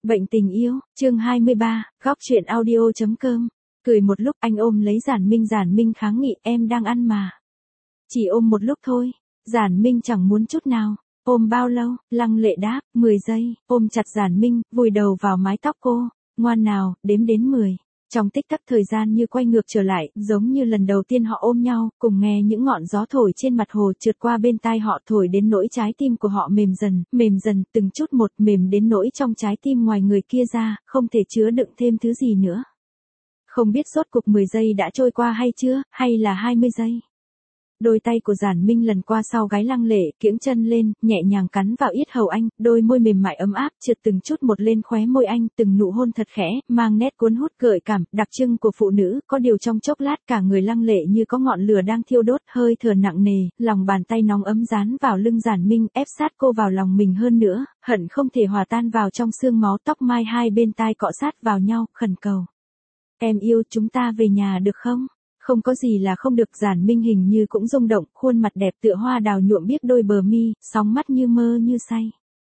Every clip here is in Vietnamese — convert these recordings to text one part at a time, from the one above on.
Bệnh tình yêu, chương 23, góc truyện audio.com. Cười một lúc anh ôm lấy Giản Minh kháng nghị em đang ăn mà. Chỉ ôm một lúc thôi, Giản Minh chẳng muốn chút nào. Ôm bao lâu, Lăng Lệ đáp, 10 giây, ôm chặt Giản Minh, vùi đầu vào mái tóc cô, ngoan nào, đếm đến 10. Trong tích tắc thời gian như quay ngược trở lại, giống như lần đầu tiên họ ôm nhau, cùng nghe những ngọn gió thổi trên mặt hồ trượt qua bên tai họ thổi đến nỗi trái tim của họ mềm dần, từng chút một mềm đến nỗi trong trái tim ngoài người kia ra, không thể chứa đựng thêm thứ gì nữa. Không biết rốt cuộc 10 giây đã trôi qua hay chưa, hay là 20 giây. Đôi tay của Giản Minh lần qua sau gáy Lăng Lệ, kiễng chân lên, nhẹ nhàng cắn vào yết hầu anh, đôi môi mềm mại ấm áp trượt từng chút một lên khóe môi anh, từng nụ hôn thật khẽ, mang nét cuốn hút gợi cảm, đặc trưng của phụ nữ, có điều trong chốc lát cả người Lăng Lệ như có ngọn lửa đang thiêu đốt, hơi thở nặng nề, lòng bàn tay nóng ấm dán vào lưng Giản Minh, ép sát cô vào lòng mình hơn nữa, hận không thể hòa tan vào trong xương máu, tóc mai hai bên tai cọ sát vào nhau, khẩn cầu. Em yêu, chúng ta về nhà được không? Không có gì là không được. Giản Minh hình như cũng rung động, khuôn mặt đẹp tựa hoa đào nhuộm biếc đôi bờ mi, sóng mắt như mơ như say.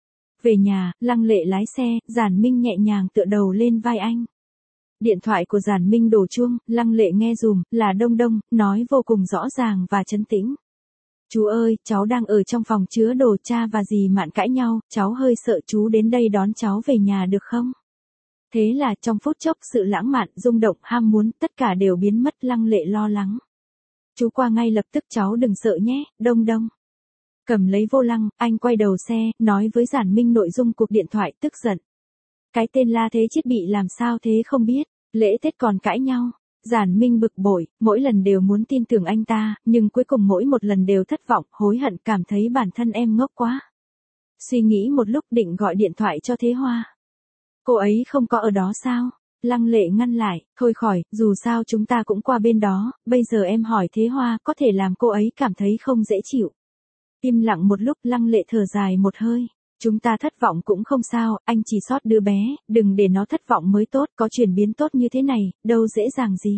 Về nhà, Lăng Lệ lái xe, Giản Minh nhẹ nhàng tựa đầu lên vai anh. Điện thoại của Giản Minh đổ chuông, Lăng Lệ nghe dùm, là Đông Đông, nói vô cùng rõ ràng và trấn tĩnh. Chú ơi, cháu đang ở trong phòng chứa đồ, cha và dì Mạn cãi nhau, cháu hơi sợ, chú đến đây đón cháu về nhà được không? Thế là trong phút chốc sự lãng mạn, rung động, ham muốn, tất cả đều biến mất. Lăng Lệ lo lắng. Chú qua ngay lập tức, cháu đừng sợ nhé, Đông Đông. Cầm lấy vô lăng, anh quay đầu xe, nói với Giản Minh nội dung cuộc điện thoại, tức giận. Cái tên La Thế Chiết bị làm sao thế không biết, lễ Tết còn cãi nhau. Giản Minh bực bội, mỗi lần đều muốn tin tưởng anh ta, nhưng cuối cùng mỗi một lần đều thất vọng, hối hận, cảm thấy bản thân em ngốc quá. Suy nghĩ một lúc định gọi điện thoại cho Thế Hoa. Cô ấy không có ở đó sao? Lăng Lệ ngăn lại, thôi khỏi, dù sao chúng ta cũng qua bên đó, bây giờ em hỏi Thế Hoa có thể làm cô ấy cảm thấy không dễ chịu. Im lặng một lúc, Lăng Lệ thở dài một hơi. Chúng ta thất vọng cũng không sao, anh chỉ sót đứa bé, đừng để nó thất vọng mới tốt, có chuyển biến tốt như thế này, đâu dễ dàng gì.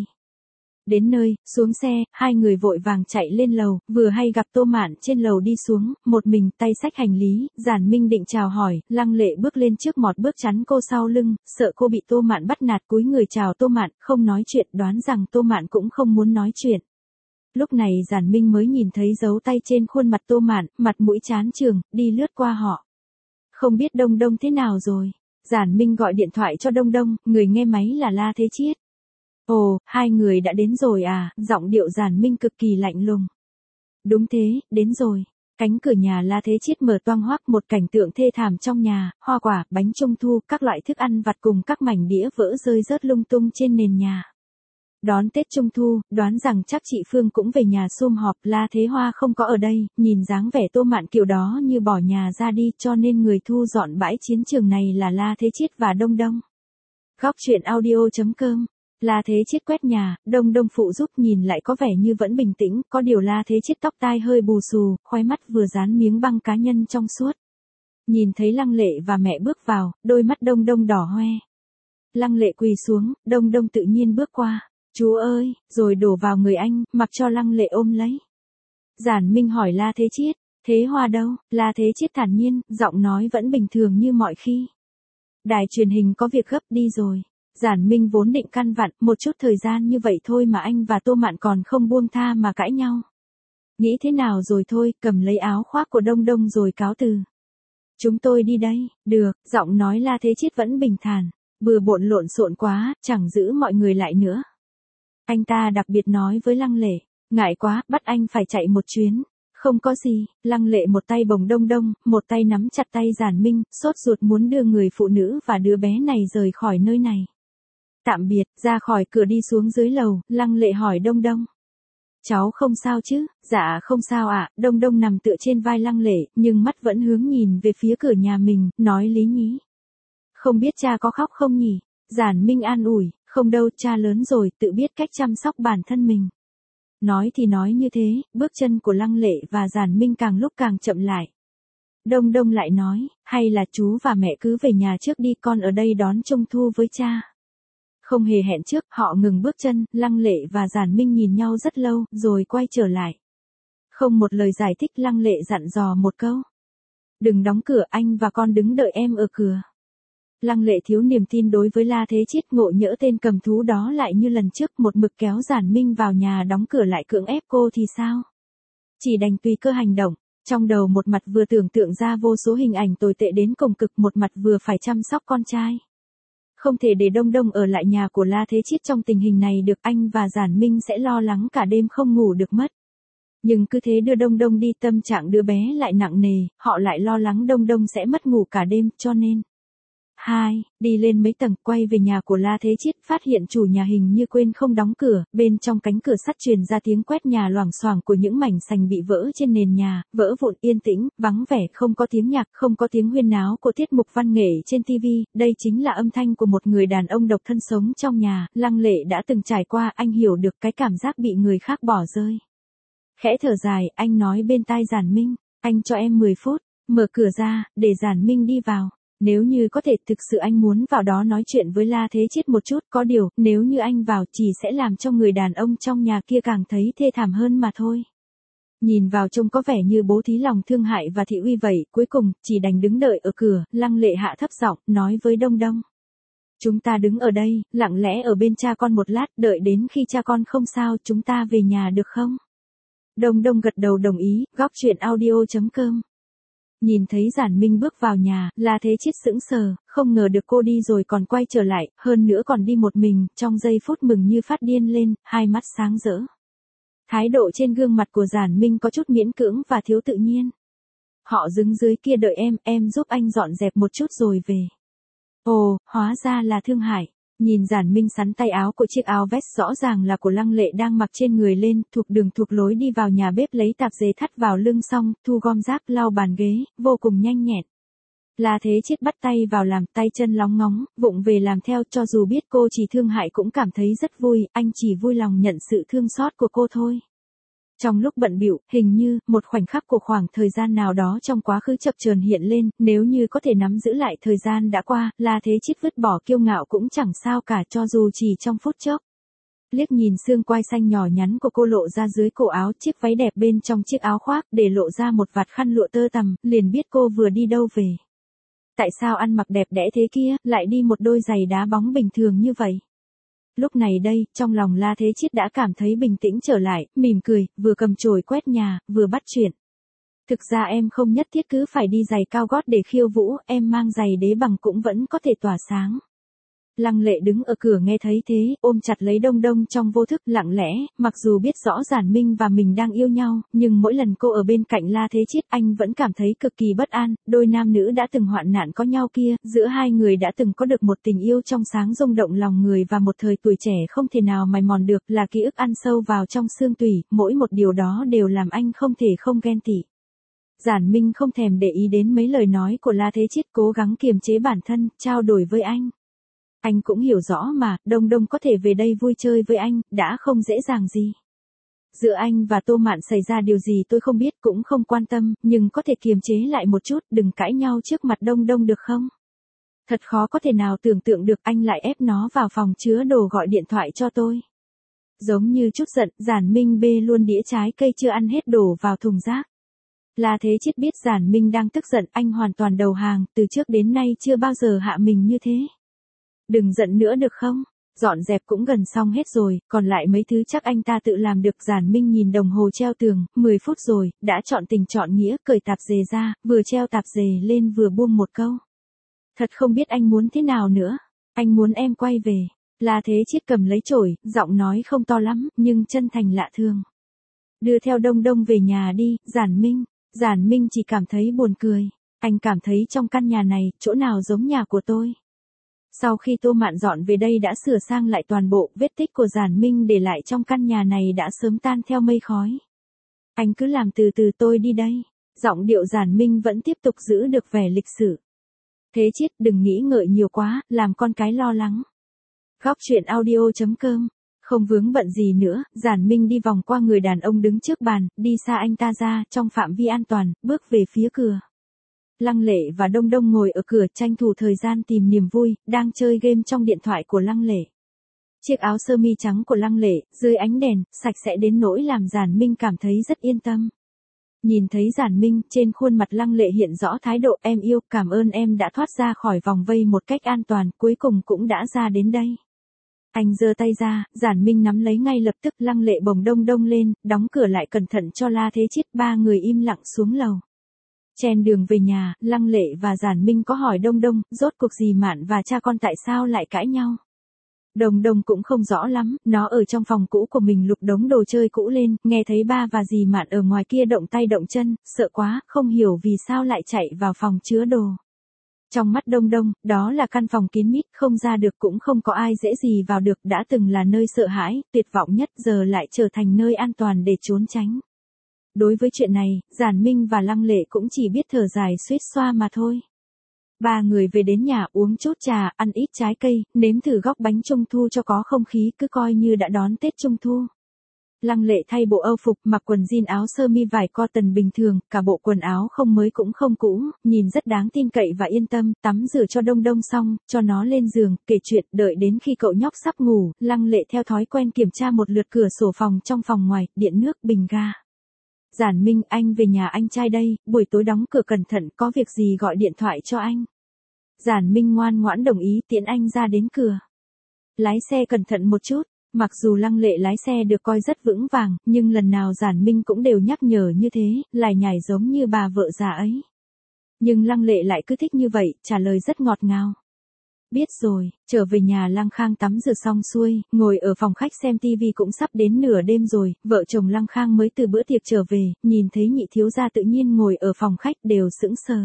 Đến nơi, xuống xe, hai người vội vàng chạy lên lầu, vừa hay gặp Tô Mạn trên lầu đi xuống, một mình, tay xách hành lý. Giản Minh định chào hỏi, Lăng Lệ bước lên trước một bước chắn cô sau lưng, sợ cô bị Tô Mạn bắt nạt, cúi người chào Tô Mạn, không nói chuyện, đoán rằng Tô Mạn cũng không muốn nói chuyện. Lúc này Giản Minh mới nhìn thấy dấu tay trên khuôn mặt Tô Mạn, mặt mũi chán chường, đi lướt qua họ. Không biết Đông Đông thế nào rồi? Giản Minh gọi điện thoại cho Đông Đông, người nghe máy là La Thế Chiết. Ồ, hai người đã đến rồi à, giọng điệu Giản Minh cực kỳ lạnh lùng. Đúng thế, đến rồi. Cánh cửa nhà La Thế Chiết mở toang hoác, một cảnh tượng thê thảm trong nhà, hoa quả, bánh trung thu, các loại thức ăn vặt cùng các mảnh đĩa vỡ rơi rớt lung tung trên nền nhà. Đón Tết Trung Thu, đoán rằng chắc chị Phương cũng về nhà sum họp, La Thế Hoa không có ở đây, nhìn dáng vẻ Tô Mạn kiểu đó như bỏ nhà ra đi, cho nên người thu dọn bãi chiến trường này là La Thế Chiết và Đông Đông. Góc truyện audio.com. La Thế Chiết quét nhà, Đông Đông phụ giúp, nhìn lại có vẻ như vẫn bình tĩnh, có điều La Thế Chiết tóc tai hơi bù xù, khóe mắt vừa dán miếng băng cá nhân trong suốt. Nhìn thấy Lăng Lệ và mẹ bước vào, đôi mắt Đông Đông đỏ hoe. Lăng Lệ quỳ xuống, Đông Đông tự nhiên bước qua. Chú ơi, rồi đổ vào người anh, mặc cho Lăng Lệ ôm lấy. Giản Minh hỏi La Thế Chiết, Thế Hoa đâu? La Thế Chiết thản nhiên, giọng nói vẫn bình thường như mọi khi. Đài truyền hình có việc gấp, đi rồi. Giản Minh vốn định căn vặn, một chút thời gian như vậy thôi mà anh và Tô Mạn còn không buông tha mà cãi nhau. Nghĩ thế nào rồi thôi, cầm lấy áo khoác của Đông Đông rồi cáo từ. Chúng tôi đi đây, được, giọng nói La Thế Chiết vẫn bình thản, bừa bộn lộn xộn quá, chẳng giữ mọi người lại nữa. Anh ta đặc biệt nói với Lăng Lệ, ngại quá, bắt anh phải chạy một chuyến. Không có gì, Lăng Lệ một tay bồng Đông Đông, một tay nắm chặt tay Giản Minh, sốt ruột muốn đưa người phụ nữ và đứa bé này rời khỏi nơi này. Tạm biệt, ra khỏi cửa đi xuống dưới lầu, Lăng Lệ hỏi Đông Đông. Cháu không sao chứ? Dạ không sao ạ. Đông Đông nằm tựa trên vai Lăng Lệ, nhưng mắt vẫn hướng nhìn về phía cửa nhà mình, nói lý nhí. Không biết cha có khóc không nhỉ? Giản Minh an ủi, không đâu, cha lớn rồi, tự biết cách chăm sóc bản thân mình. Nói thì nói như thế, bước chân của Lăng Lệ và Giản Minh càng lúc càng chậm lại. Đông Đông lại nói, hay là chú và mẹ cứ về nhà trước đi, con ở đây đón Trung Thu với cha. Không hề hẹn trước, họ ngừng bước chân, Lăng Lệ và Giản Minh nhìn nhau rất lâu, rồi quay trở lại. Không một lời giải thích, Lăng Lệ dặn dò một câu. Đừng đóng cửa, anh và con đứng đợi em ở cửa. Lăng Lệ thiếu niềm tin đối với La Thế Chiết, ngộ nhỡ tên cầm thú đó lại như lần trước một mực kéo Giản Minh vào nhà đóng cửa lại cưỡng ép cô thì sao? Chỉ đành tùy cơ hành động, trong đầu một mặt vừa tưởng tượng ra vô số hình ảnh tồi tệ đến cùng cực, một mặt vừa phải chăm sóc con trai. Không thể để Đông Đông ở lại nhà của La Thế Chiết trong tình hình này được, anh và Giản Minh sẽ lo lắng cả đêm không ngủ được mất. Nhưng cứ thế đưa Đông Đông đi, tâm trạng đứa bé lại nặng nề, họ lại lo lắng Đông Đông sẽ mất ngủ cả đêm, cho nên. Đi lên mấy tầng, quay về nhà của La Thế Chiết, phát hiện chủ nhà hình như quên không đóng cửa, bên trong cánh cửa sắt truyền ra tiếng quét nhà loảng xoảng của những mảnh sành bị vỡ trên nền nhà, vỡ vụn, yên tĩnh, vắng vẻ, không có tiếng nhạc, không có tiếng huyên náo của tiết mục văn nghệ trên TV, đây chính là âm thanh của một người đàn ông độc thân sống trong nhà. Lăng Lệ đã từng trải qua, anh hiểu được cái cảm giác bị người khác bỏ rơi. Khẽ thở dài, anh nói bên tai Giản Minh, anh cho em 10 phút, mở cửa ra, để Giản Minh đi vào. Nếu như có thể, thực sự anh muốn vào đó nói chuyện với La Thế Chiết một chút, có điều, nếu như anh vào chỉ sẽ làm cho người đàn ông trong nhà kia càng thấy thê thảm hơn mà thôi. Nhìn vào trông có vẻ như bố thí lòng thương hại và thị uy vậy, cuối cùng, chỉ đành đứng đợi ở cửa. Lăng Lệ hạ thấp giọng, nói với Đông Đông. Chúng ta đứng ở đây, lặng lẽ ở bên cha con một lát, đợi đến khi cha con không sao, chúng ta về nhà được không? Đông Đông gật đầu đồng ý. Góc truyện audio.com. Nhìn thấy Giản Minh bước vào nhà, La Thế Chiết sững sờ, không ngờ được cô đi rồi còn quay trở lại, hơn nữa còn đi một mình, trong giây phút mừng như phát điên lên, hai mắt sáng rỡ. Thái độ trên gương mặt của Giản Minh có chút miễn cưỡng và thiếu tự nhiên. Họ đứng dưới kia đợi em giúp anh dọn dẹp một chút rồi về. Ồ, hóa ra là Thương Hải. Nhìn Giản Minh sắn tay áo của chiếc áo vest rõ ràng là của Lăng Lệ đang mặc trên người lên, thuộc đường thuộc lối đi vào nhà bếp lấy tạp dề thắt vào lưng xong, thu gom rác, lau bàn ghế, vô cùng nhanh nhẹn. La Thế Chiết bắt tay vào làm, tay chân lóng ngóng, vụng về làm theo, cho dù biết cô chỉ Thương Hại cũng cảm thấy rất vui, anh chỉ vui lòng nhận sự thương xót của cô thôi. Trong lúc bận bịu, hình như, một khoảnh khắc của khoảng thời gian nào đó trong quá khứ chập chờn hiện lên, nếu như có thể nắm giữ lại thời gian đã qua, La Thế Chiết vứt bỏ kiêu ngạo cũng chẳng sao cả, cho dù chỉ trong phút chốc. Liếc nhìn xương quai xanh nhỏ nhắn của cô lộ ra dưới cổ áo, chiếc váy đẹp bên trong chiếc áo khoác để lộ ra một vạt khăn lụa tơ tằm, liền biết cô vừa đi đâu về. Tại sao ăn mặc đẹp đẽ thế kia, lại đi một đôi giày đá bóng bình thường như vậy? Lúc này đây, trong lòng La Thế Chiết đã cảm thấy bình tĩnh trở lại, mỉm cười, vừa cầm chổi quét nhà, vừa bắt chuyện. Thực ra em không nhất thiết cứ phải đi giày cao gót để khiêu vũ, em mang giày đế bằng cũng vẫn có thể tỏa sáng. Lăng Lệ đứng ở cửa nghe thấy thế, ôm chặt lấy Đông Đông trong vô thức, lặng lẽ, mặc dù biết rõ Giản Minh và mình đang yêu nhau, nhưng mỗi lần cô ở bên cạnh La Thế Chiết anh vẫn cảm thấy cực kỳ bất an, đôi nam nữ đã từng hoạn nạn có nhau kia, giữa hai người đã từng có được một tình yêu trong sáng rung động lòng người và một thời tuổi trẻ không thể nào mài mòn được, là ký ức ăn sâu vào trong xương tủy, mỗi một điều đó đều làm anh không thể không ghen tị. Giản Minh không thèm để ý đến mấy lời nói của La Thế Chiết, cố gắng kiềm chế bản thân, trao đổi với anh. Anh cũng hiểu rõ mà, Đông Đông có thể về đây vui chơi với anh, đã không dễ dàng gì. Giữa anh và Tô Mạn xảy ra điều gì tôi không biết, cũng không quan tâm, nhưng có thể kiềm chế lại một chút, đừng cãi nhau trước mặt Đông Đông được không? Thật khó có thể nào tưởng tượng được anh lại ép nó vào phòng chứa đồ gọi điện thoại cho tôi. Giống như chút giận, Giản Minh bê luôn đĩa trái cây chưa ăn hết đổ vào thùng rác. La Thế Chiết biết Giản Minh đang tức giận, anh hoàn toàn đầu hàng, từ trước đến nay chưa bao giờ hạ mình như thế. Đừng giận nữa được không? Dọn dẹp cũng gần xong hết rồi, còn lại mấy thứ chắc anh ta tự làm được. Giản Minh nhìn đồng hồ treo tường, 10 phút rồi, đã chọn tình chọn nghĩa, cởi tạp dề ra, vừa treo tạp dề lên vừa buông một câu. Thật không biết anh muốn thế nào nữa. Anh muốn em quay về. La Thế Chiết cầm lấy chổi, giọng nói không to lắm, nhưng chân thành lạ thường. Đưa theo Đông Đông về nhà đi, Giản Minh. Giản Minh chỉ cảm thấy buồn cười. Anh cảm thấy trong căn nhà này, chỗ nào giống nhà của tôi. Sau khi Tô Mạn dọn về đây đã sửa sang lại toàn bộ, vết tích của Giản Minh để lại trong căn nhà này đã sớm tan theo mây khói. Anh cứ làm từ từ, tôi đi đây. Giọng điệu Giản Minh vẫn tiếp tục giữ được vẻ lịch sự. Thế Chiết, đừng nghĩ ngợi nhiều quá, làm con cái lo lắng. Góc truyện audio.com. Không vướng bận gì nữa, Giản Minh đi vòng qua người đàn ông đứng trước bàn, đi xa anh ta ra, trong phạm vi an toàn, bước về phía cửa. Lăng Lệ và Đông Đông ngồi ở cửa tranh thủ thời gian tìm niềm vui, đang chơi game trong điện thoại của Lăng Lệ. Chiếc áo sơ mi trắng của Lăng Lệ, dưới ánh đèn, sạch sẽ đến nỗi làm Giản Minh cảm thấy rất yên tâm. Nhìn thấy Giản Minh, trên khuôn mặt Lăng Lệ hiện rõ thái độ em yêu, cảm ơn em đã thoát ra khỏi vòng vây một cách an toàn, cuối cùng cũng đã ra đến đây. Anh giơ tay ra, Giản Minh nắm lấy ngay lập tức, Lăng Lệ bồng đông đông lên, đóng cửa lại cẩn thận cho La Thế Chiết, ba người im lặng xuống lầu. Trên đường về nhà, Lăng Lệ và Giản Minh có hỏi Đông Đông, rốt cuộc dì Mạn và cha con tại sao lại cãi nhau. Đông Đông cũng không rõ lắm, nó ở trong phòng cũ của mình lục đống đồ chơi cũ lên, nghe thấy ba và dì Mạn ở ngoài kia động tay động chân, sợ quá, không hiểu vì sao lại chạy vào phòng chứa đồ. Trong mắt Đông Đông, đó là căn phòng kín mít, không ra được cũng không có ai dễ gì vào được, đã từng là nơi sợ hãi, tuyệt vọng nhất, giờ lại trở thành nơi an toàn để trốn tránh. Đối với chuyện này, Giản Minh và Lăng Lệ cũng chỉ biết thở dài suýt xoa mà thôi. Ba người về đến nhà uống chút trà, ăn ít trái cây, nếm thử góc bánh trung thu cho có không khí, cứ coi như đã đón Tết Trung thu. Lăng Lệ thay bộ âu phục, mặc quần jean áo sơ mi vải cotton bình thường, cả bộ quần áo không mới cũng không cũ, nhìn rất đáng tin cậy và yên tâm, tắm rửa cho Đông Đông xong, cho nó lên giường, kể chuyện, đợi đến khi cậu nhóc sắp ngủ, Lăng Lệ theo thói quen kiểm tra một lượt cửa sổ phòng trong phòng ngoài, điện nước, bình ga. Giản Minh, anh về nhà anh trai đây, buổi tối đóng cửa cẩn thận, có việc gì gọi điện thoại cho anh. Giản Minh ngoan ngoãn đồng ý, tiễn anh ra đến cửa. Lái xe cẩn thận một chút. Mặc dù Lăng Lệ lái xe được coi rất vững vàng, nhưng lần nào Giản Minh cũng đều nhắc nhở như thế, lải nhải giống như bà vợ già ấy. Nhưng Lăng Lệ lại cứ thích như vậy, trả lời rất ngọt ngào. Biết rồi, trở về nhà Lăng Khang tắm rửa xong xuôi, ngồi ở phòng khách xem tivi, cũng sắp đến nửa đêm rồi, vợ chồng Lăng Khang mới từ bữa tiệc trở về, nhìn thấy nhị thiếu gia tự nhiên ngồi ở phòng khách đều sững sờ.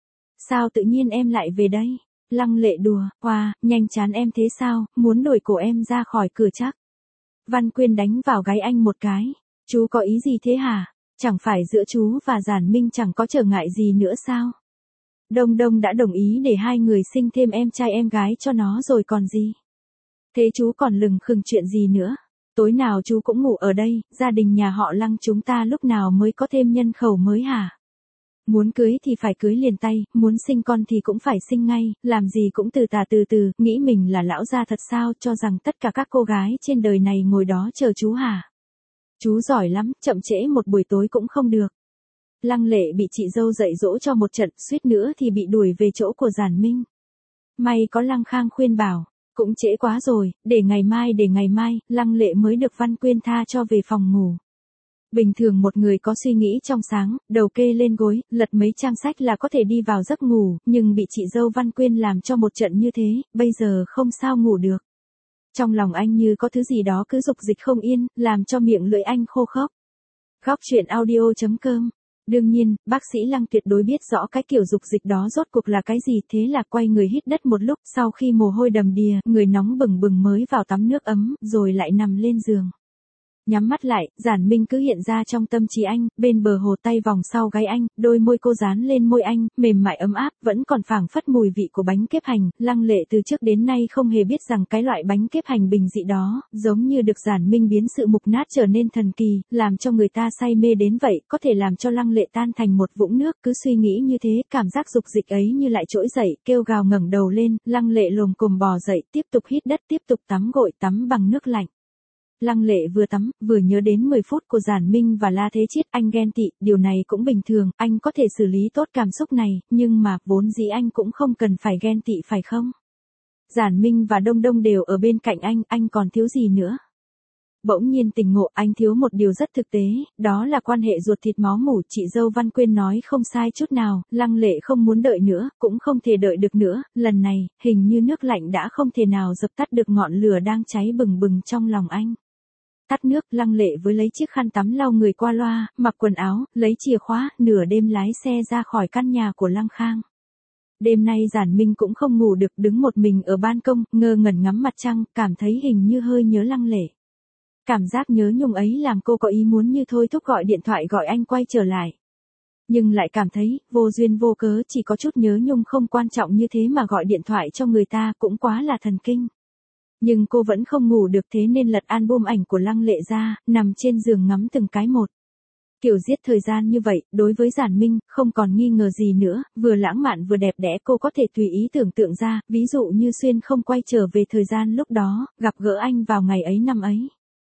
Sao tự nhiên em lại về đây? Lăng Lệ đùa, hoa, nhanh chán em thế sao, muốn đuổi cổ em ra khỏi cửa chắc. Văn Quyên đánh vào gáy anh một cái. Chú có ý gì thế hả? Chẳng phải giữa chú và Giản Minh chẳng có trở ngại gì nữa sao? Đông Đông đã đồng ý để hai người sinh thêm em trai em gái cho nó rồi còn gì. Thế chú còn lừng khừng chuyện gì nữa? Tối nào chú cũng ngủ ở đây, gia đình nhà họ Lăng chúng ta lúc nào mới có thêm nhân khẩu mới hả? Muốn cưới thì phải cưới liền tay, muốn sinh con thì cũng phải sinh ngay, làm gì cũng từ từ, nghĩ mình là lão gia thật sao, cho rằng tất cả các cô gái trên đời này ngồi đó chờ chú hả? Chú giỏi lắm, chậm trễ một buổi tối cũng không được. Lăng Lệ bị chị dâu dạy dỗ cho một trận, suýt nữa thì bị đuổi về chỗ của Giản Minh. May có Lăng Khang khuyên bảo, cũng trễ quá rồi, để ngày mai, Lăng Lệ mới được Văn Quyên tha cho về phòng ngủ. Bình thường một người có suy nghĩ trong sáng, đầu kê lên gối, lật mấy trang sách là có thể đi vào giấc ngủ, nhưng bị chị dâu Văn Quyên làm cho một trận như thế, bây giờ không sao ngủ được. Trong lòng anh như có thứ gì đó cứ dục dịch không yên, làm cho miệng lưỡi anh khô khốc. Góc truyện audio.com. Đương nhiên, bác sĩ Lăng tuyệt đối biết rõ cái kiểu dục dịch đó rốt cuộc là cái gì, thế là quay người hít đất một lúc, sau khi mồ hôi đầm đìa, người nóng bừng bừng mới vào tắm nước ấm, rồi lại nằm lên giường. Nhắm mắt lại, Giản Minh cứ hiện ra trong tâm trí anh, bên bờ hồ tay vòng sau gáy anh, đôi môi cô dán lên môi anh, mềm mại ấm áp, vẫn còn phảng phất mùi vị của bánh kếp hành. Lăng Lệ từ trước đến nay không hề biết rằng cái loại bánh kếp hành bình dị đó, giống như được Giản Minh biến sự mục nát trở nên thần kỳ, làm cho người ta say mê đến vậy, có thể làm cho Lăng Lệ tan thành một vũng nước. Cứ suy nghĩ như thế, cảm giác dục dịch ấy như lại trỗi dậy, kêu gào ngẩng đầu lên, Lăng Lệ lồm cồm bò dậy, tiếp tục hít đất, tiếp tục tắm gội, tắm bằng nước lạnh. Lăng Lệ vừa tắm, vừa nhớ đến 10 phút của Giản Minh và La Thế Chiết, anh ghen tị, điều này cũng bình thường, anh có thể xử lý tốt cảm xúc này, nhưng mà, vốn dĩ anh cũng không cần phải ghen tị phải không? Giản Minh và Đông Đông đều ở bên cạnh anh còn thiếu gì nữa? Bỗng nhiên tỉnh ngộ, anh thiếu một điều rất thực tế, đó là quan hệ ruột thịt máu mủ, chị dâu Văn Quyên nói không sai chút nào, Lăng Lệ không muốn đợi nữa, cũng không thể đợi được nữa, lần này, hình như nước lạnh đã không thể nào dập tắt được ngọn lửa đang cháy bừng bừng trong lòng anh. Tắt nước, Lăng Lệ với lấy chiếc khăn tắm lau người qua loa, mặc quần áo, lấy chìa khóa, nửa đêm lái xe ra khỏi căn nhà của Lăng Khang. Đêm nay Giản Minh cũng không ngủ được, đứng một mình ở ban công, ngơ ngẩn ngắm mặt trăng, cảm thấy hình như hơi nhớ Lăng Lệ. Cảm giác nhớ nhung ấy làm cô có ý muốn như thôi thúc gọi điện thoại gọi anh quay trở lại. Nhưng lại cảm thấy, vô duyên vô cớ, chỉ có chút nhớ nhung không quan trọng như thế mà gọi điện thoại cho người ta cũng quá là thần kinh. Nhưng cô vẫn không ngủ được, thế nên lật album ảnh của Lăng Lệ ra, nằm trên giường ngắm từng cái một. Kiểu giết thời gian như vậy, đối với Giản Minh, không còn nghi ngờ gì nữa, vừa lãng mạn vừa đẹp đẽ, cô có thể tùy ý tưởng tượng ra, ví dụ như xuyên không quay trở về thời gian lúc đó, gặp gỡ anh vào ngày ấy năm ấy.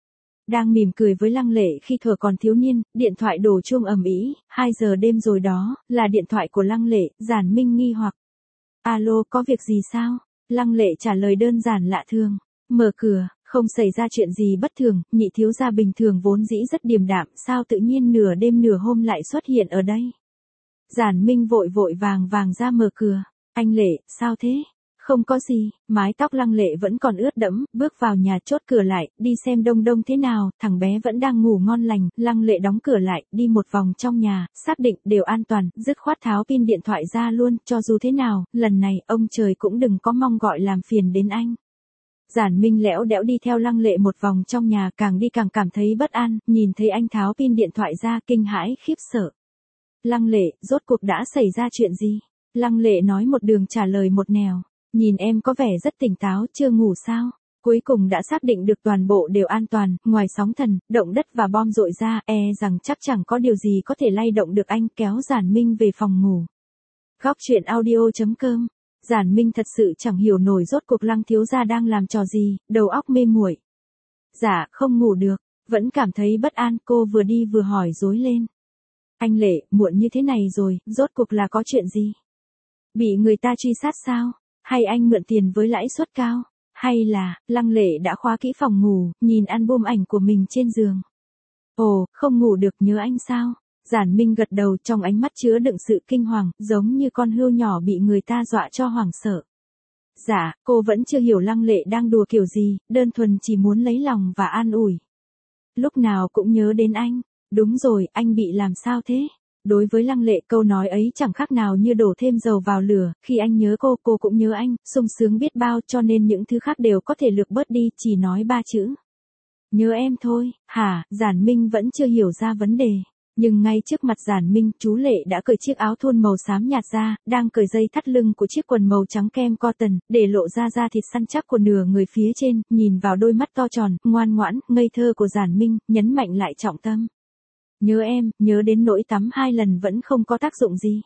Đang mỉm cười với Lăng Lệ khi thuở còn thiếu niên, điện thoại đổ chuông ầm ĩ, 2 giờ đêm rồi đó, là điện thoại của Lăng Lệ, Giản Minh nghi hoặc. Alo, có việc gì sao? Lăng Lệ trả lời đơn giản lạ thường. Mở cửa, không xảy ra chuyện gì bất thường, nhị thiếu gia bình thường vốn dĩ rất điềm đạm, sao tự nhiên nửa đêm nửa hôm lại xuất hiện ở đây? Giản Minh vội vội vàng vàng ra mở cửa. Anh Lệ, sao thế? Không có gì, mái tóc Lăng Lệ vẫn còn ướt đẫm, bước vào nhà chốt cửa lại, đi xem Đông Đông thế nào, thằng bé vẫn đang ngủ ngon lành, Lăng Lệ đóng cửa lại, đi một vòng trong nhà, xác định đều an toàn, dứt khoát tháo pin điện thoại ra luôn, cho dù thế nào, lần này ông trời cũng đừng có mong gọi làm phiền đến anh. Giản Minh lẽo đẽo đi theo Lăng Lệ một vòng trong nhà, càng đi càng cảm thấy bất an, nhìn thấy anh tháo pin điện thoại ra, kinh hãi khiếp sợ. Lăng Lệ, rốt cuộc đã xảy ra chuyện gì? Lăng Lệ nói một đường trả lời một nẻo. Nhìn em có vẻ rất tỉnh táo, chưa ngủ sao? Cuối cùng đã xác định được toàn bộ đều an toàn, ngoài sóng thần, động đất và bom dội ra, rằng chắc chẳng có điều gì có thể lay động được anh, kéo Giản Minh về phòng ngủ. Góc truyện audio.com. Giản Minh thật sự chẳng hiểu nổi rốt cuộc Lăng thiếu gia đang làm trò gì, đầu óc mê muội. Dạ, không ngủ được, vẫn cảm thấy bất an, cô vừa đi vừa hỏi rối lên. Anh Lệ, muộn như thế này rồi, rốt cuộc là có chuyện gì? Bị người ta truy sát sao? Hay anh mượn tiền với lãi suất cao? Hay là, Lăng Lệ đã khóa kỹ phòng ngủ, nhìn album ảnh của mình trên giường? Ồ, không ngủ được, nhớ anh sao? Giản Minh gật đầu, trong ánh mắt chứa đựng sự kinh hoàng, giống như con hươu nhỏ bị người ta dọa cho hoảng sợ. Dạ, cô vẫn chưa hiểu Lăng Lệ đang đùa kiểu gì, đơn thuần chỉ muốn lấy lòng và an ủi. Lúc nào cũng nhớ đến anh. Đúng rồi, anh bị làm sao thế? Đối với Lăng Lệ, câu nói ấy chẳng khác nào như đổ thêm dầu vào lửa, khi anh nhớ cô cũng nhớ anh, sung sướng biết bao, cho nên những thứ khác đều có thể lược bớt đi, chỉ nói 3 chữ. Nhớ em thôi. Hả? Giản Minh vẫn chưa hiểu ra vấn đề. Nhưng ngay trước mặt Giản Minh, chú Lệ đã cởi chiếc áo thun màu xám nhạt ra, đang cởi dây thắt lưng của chiếc quần màu trắng kem cotton, để lộ ra da thịt săn chắc của nửa người phía trên, nhìn vào đôi mắt to tròn, ngoan ngoãn, ngây thơ của Giản Minh, nhấn mạnh lại trọng tâm. Nhớ em, nhớ đến nỗi tắm 2 lần vẫn không có tác dụng gì.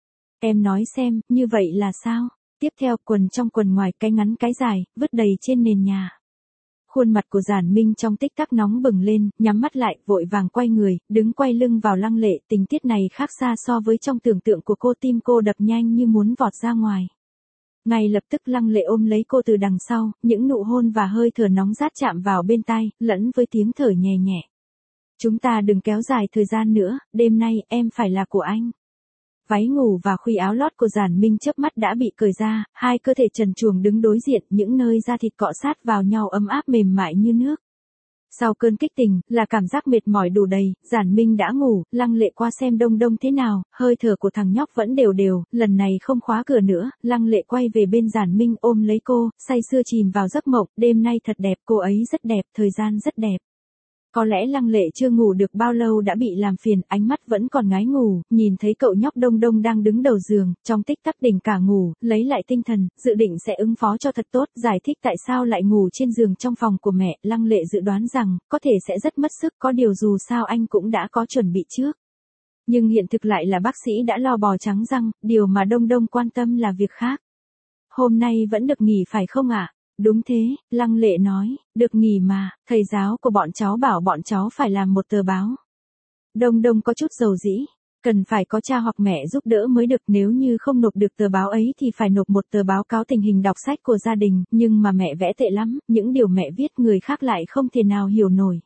Em nói xem, như vậy là sao? Tiếp theo, quần trong quần ngoài, cái ngắn cái dài, vứt đầy trên nền nhà. Khuôn mặt của Giản Minh trong tích tắc nóng bừng lên, nhắm mắt lại, vội vàng quay người, đứng quay lưng vào Lăng Lệ, tình tiết này khác xa so với trong tưởng tượng của cô, tim cô đập nhanh như muốn vọt ra ngoài. Ngay lập tức Lăng Lệ ôm lấy cô từ đằng sau, những nụ hôn và hơi thở nóng rát chạm vào bên tai, lẫn với tiếng thở nhẹ nhẹ. Chúng ta đừng kéo dài thời gian nữa, đêm nay em phải là của anh. Váy ngủ và khuy áo lót của Giản Minh chớp mắt đã bị cởi ra, hai cơ thể trần truồng đứng đối diện, những nơi da thịt cọ sát vào nhau ấm áp mềm mại như nước. Sau cơn kích tình, là cảm giác mệt mỏi đủ đầy, Giản Minh đã ngủ, Lăng Lệ qua xem Đông Đông thế nào, hơi thở của thằng nhóc vẫn đều đều, lần này không khóa cửa nữa, Lăng Lệ quay về bên Giản Minh ôm lấy cô, say sưa chìm vào giấc mộng, đêm nay thật đẹp, cô ấy rất đẹp, thời gian rất đẹp. Có lẽ Lăng Lệ chưa ngủ được bao lâu đã bị làm phiền, ánh mắt vẫn còn ngái ngủ, nhìn thấy cậu nhóc Đông Đông đang đứng đầu giường, trong tích tắc tỉnh cả ngủ, lấy lại tinh thần, dự định sẽ ứng phó cho thật tốt, giải thích tại sao lại ngủ trên giường trong phòng của mẹ, Lăng Lệ dự đoán rằng, có thể sẽ rất mất sức, có điều dù sao anh cũng đã có chuẩn bị trước. Nhưng hiện thực lại là bác sĩ đã lo bò trắng răng, điều mà Đông Đông quan tâm là việc khác. Hôm nay vẫn được nghỉ phải không ạ? Đúng thế, Lăng Lệ nói, được nghỉ mà, thầy giáo của bọn cháu bảo bọn cháu phải làm một tờ báo. Đông Đông có chút dầu dĩ, cần phải có cha hoặc mẹ giúp đỡ mới được, nếu như không nộp được tờ báo ấy thì phải nộp một tờ báo cáo tình hình đọc sách của gia đình, nhưng mà mẹ vẽ tệ lắm, những điều mẹ viết người khác lại không thể nào hiểu nổi.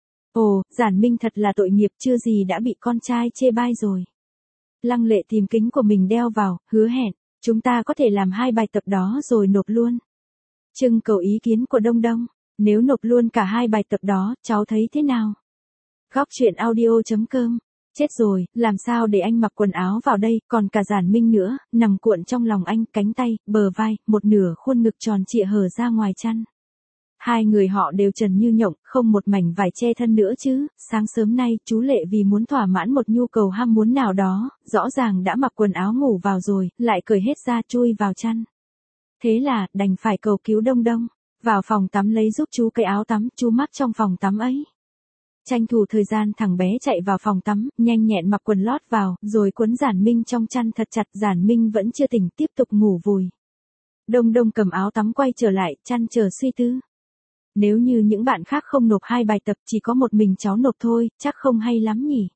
Ồ, Giản Minh thật là tội nghiệp, chưa gì đã bị con trai chê bai rồi. Lăng Lệ tìm kính của mình đeo vào, hứa hẹn, chúng ta có thể làm 2 bài tập đó rồi nộp luôn. Trưng cầu ý kiến của Đông Đông, nếu nộp luôn cả 2 bài tập đó, cháu thấy thế nào? Góc truyện audio.com. Chết rồi, làm sao để anh mặc quần áo vào đây, còn cả Giản Minh nữa, nằm cuộn trong lòng anh, cánh tay, bờ vai, một nửa khuôn ngực tròn trịa hở ra ngoài chăn. Hai người họ đều trần như nhộng, không một mảnh vải che thân nữa chứ, sáng sớm nay, chú Lệ vì muốn thỏa mãn một nhu cầu ham muốn nào đó, rõ ràng đã mặc quần áo ngủ vào rồi, lại cởi hết ra chui vào chăn. Thế là, đành phải cầu cứu Đông Đông, vào phòng tắm lấy giúp chú cái áo tắm, chú mắc trong phòng tắm ấy. Tranh thủ thời gian thằng bé chạy vào phòng tắm, nhanh nhẹn mặc quần lót vào, rồi quấn Giản Minh trong chăn thật chặt, Giản Minh vẫn chưa tỉnh, tiếp tục ngủ vùi. Đông Đông cầm áo tắm quay trở lại, chăn chờ suy tư. Nếu như những bạn khác không nộp 2 bài tập chỉ có một mình cháu nộp thôi, chắc không hay lắm nhỉ.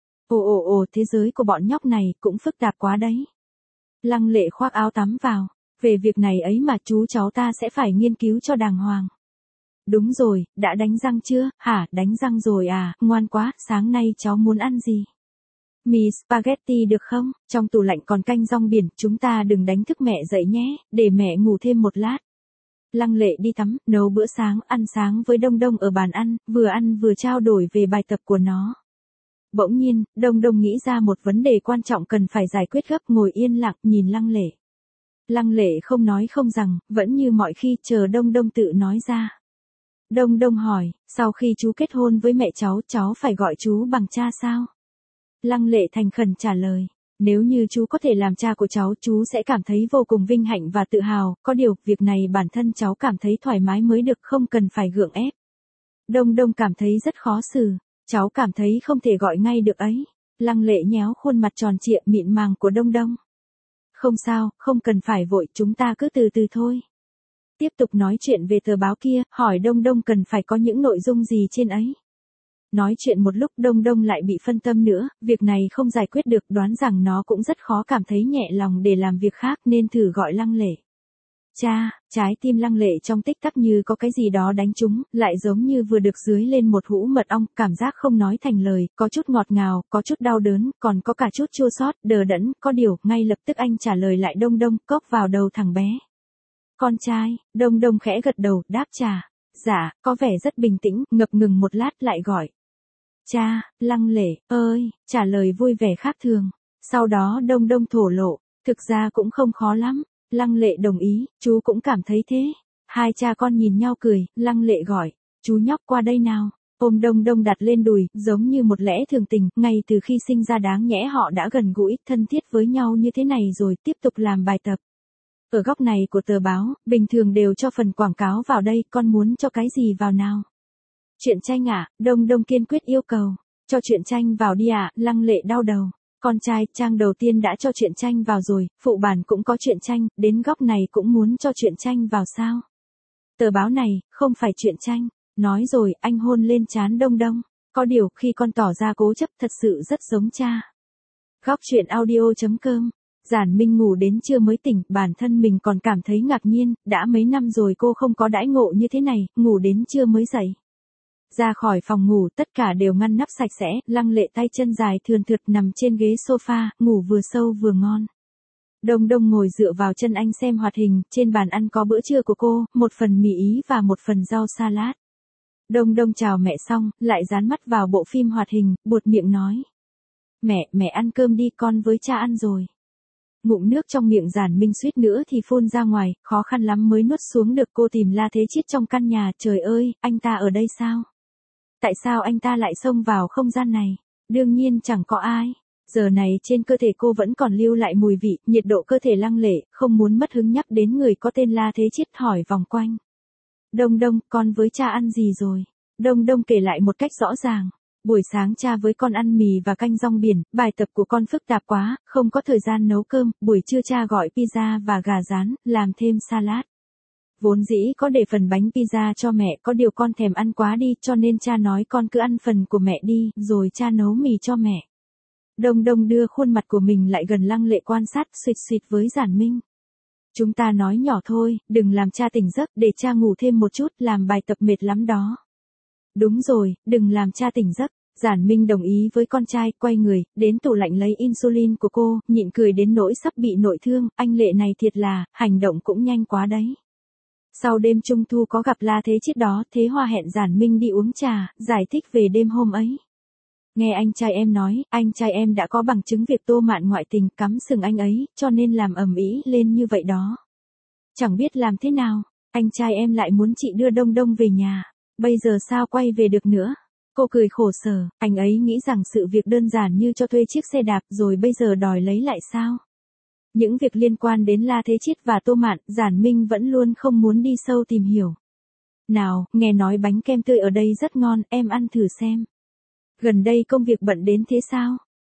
Ồ, thế giới của bọn nhóc này cũng phức tạp quá đấy. Lăng Lệ khoác áo tắm vào. Về việc này ấy mà chú cháu ta sẽ phải nghiên cứu cho đàng hoàng. Đúng rồi, đã đánh răng chưa? Hả, đánh răng rồi à, ngoan quá, sáng nay cháu muốn ăn gì? Mì spaghetti được không? Trong tủ lạnh còn canh rong biển, chúng ta đừng đánh thức mẹ dậy nhé, để mẹ ngủ thêm một lát. Lăng Lệ đi tắm, nấu bữa sáng, ăn sáng với Đông Đông ở bàn ăn vừa trao đổi về bài tập của nó. Bỗng nhiên, Đông Đông nghĩ ra một vấn đề quan trọng cần phải giải quyết gấp, ngồi yên lặng nhìn Lăng Lệ. Lăng Lệ không nói không rằng, vẫn như mọi khi chờ Đông Đông tự nói ra. Đông Đông hỏi, sau khi chú kết hôn với mẹ cháu phải gọi chú bằng cha sao? Lăng Lệ thành khẩn trả lời, nếu như chú có thể làm cha của cháu, chú sẽ cảm thấy vô cùng vinh hạnh và tự hào, có điều, việc này bản thân cháu cảm thấy thoải mái mới được, không cần phải gượng ép. Đông Đông cảm thấy rất khó xử, cháu cảm thấy không thể gọi ngay được ấy. Lăng Lệ nhéo khuôn mặt tròn trịa mịn màng của Đông Đông. Không sao, không cần phải vội, chúng ta cứ từ từ thôi. Tiếp tục nói chuyện về tờ báo kia, hỏi Đông Đông cần phải có những nội dung gì trên ấy. Nói chuyện một lúc Đông Đông lại bị phân tâm nữa, việc này không giải quyết được, đoán rằng nó cũng rất khó cảm thấy nhẹ lòng để làm việc khác nên thử gọi Lăng Lệ. Cha, trái tim Lăng Lệ trong tích tắc như có cái gì đó đánh trúng, lại giống như vừa được dưới lên một hũ mật ong, cảm giác không nói thành lời, có chút ngọt ngào, có chút đau đớn, còn có cả chút chua xót, đờ đẫn, có điều, ngay lập tức anh trả lời lại Đông Đông, cốc vào đầu thằng bé. Con trai, Đông Đông khẽ gật đầu, đáp trả. Dạ, có vẻ rất bình tĩnh, ngập ngừng một lát lại gọi. Cha, Lăng Lệ, ơi, trả lời vui vẻ khác thường. Sau đó Đông Đông thổ lộ, thực ra cũng không khó lắm. Lăng Lệ đồng ý, chú cũng cảm thấy thế. Hai cha con nhìn nhau cười, Lăng Lệ gọi, chú nhóc qua đây nào. Ôm Đông Đông đặt lên đùi, giống như một lẽ thường tình, ngay từ khi sinh ra đáng nhẽ họ đã gần gũi, thân thiết với nhau như thế này rồi, tiếp tục làm bài tập. Ở góc này của tờ báo, bình thường đều cho phần quảng cáo vào đây, con muốn cho cái gì vào nào? Truyện tranh à, Đông Đông kiên quyết yêu cầu. Cho truyện tranh vào đi ạ, Lăng Lệ đau đầu. Con trai, trang đầu tiên đã cho truyện tranh vào rồi, phụ bản cũng có truyện tranh, đến góc này cũng muốn cho truyện tranh vào sao? Tờ báo này, không phải truyện tranh. Nói rồi, anh hôn lên trán Đông Đông. Có điều, khi con tỏ ra cố chấp thật sự rất giống cha. Góc truyện audio.com. Giản Minh ngủ đến trưa mới tỉnh, bản thân mình còn cảm thấy ngạc nhiên, đã mấy năm rồi cô không có đãi ngộ như thế này, ngủ đến trưa mới dậy. Ra khỏi phòng ngủ, tất cả đều ngăn nắp sạch sẽ, Lăng Lệ tay chân dài thườn thượt nằm trên ghế sofa, ngủ vừa sâu vừa ngon. Đông Đông ngồi dựa vào chân anh xem hoạt hình, trên bàn ăn có bữa trưa của cô, một phần mì ý và một phần rau salad. Đông Đông chào mẹ xong, lại dán mắt vào bộ phim hoạt hình, buột miệng nói. Mẹ ăn cơm đi, con với cha ăn rồi. Ngụm nước trong miệng Giản Minh suýt nữa thì phun ra ngoài, khó khăn lắm mới nuốt xuống được. Cô tìm La Thế Chiết trong căn nhà, trời ơi, anh ta ở đây sao? Tại sao anh ta lại xông vào không gian này? Đương nhiên chẳng có ai. Giờ này trên cơ thể cô vẫn còn lưu lại mùi vị, nhiệt độ cơ thể Lăng Lệ, không muốn mất hứng nhắc đến người có tên La Thế Chiết, hỏi vòng quanh. Đông Đông, con với cha ăn gì rồi? Đông Đông kể lại một cách rõ ràng. Buổi sáng cha với con ăn mì và canh rong biển, bài tập của con phức tạp quá, không có thời gian nấu cơm, buổi trưa cha gọi pizza và gà rán, làm thêm salad. Vốn dĩ có để phần bánh pizza cho mẹ, có điều con thèm ăn quá đi, cho nên cha nói con cứ ăn phần của mẹ đi, rồi cha nấu mì cho mẹ. Đông Đông đưa khuôn mặt của mình lại gần Lăng Lệ quan sát, suýt suýt với Giản Minh. Chúng ta nói nhỏ thôi, đừng làm cha tỉnh giấc, để cha ngủ thêm một chút, làm bài tập mệt lắm đó. Đúng rồi, đừng làm cha tỉnh giấc. Giản Minh đồng ý với con trai, quay người, đến tủ lạnh lấy insulin của cô, nhịn cười đến nỗi sắp bị nội thương, anh Lệ này thiệt là, hành động cũng nhanh quá đấy. Sau đêm trung thu có gặp La Thế Chiết đó, Thế Hoa hẹn Giản Minh đi uống trà, giải thích về đêm hôm ấy. Nghe anh trai em nói, anh trai em đã có bằng chứng việc Tô Mạn ngoại tình, cắm sừng anh ấy, cho nên làm ầm ĩ lên như vậy đó. Chẳng biết làm thế nào, anh trai em lại muốn chị đưa Đông Đông về nhà, bây giờ sao quay về được nữa? Cô cười khổ sở, anh ấy nghĩ rằng sự việc đơn giản như cho thuê chiếc xe đạp rồi bây giờ đòi lấy lại sao? Những việc liên quan đến La Thế Chiết và Tô Mạn, Giản Minh vẫn luôn không muốn đi sâu tìm hiểu. Nào, nghe nói bánh kem tươi ở đây rất ngon, em ăn thử xem. Gần đây công việc bận đến thế sao?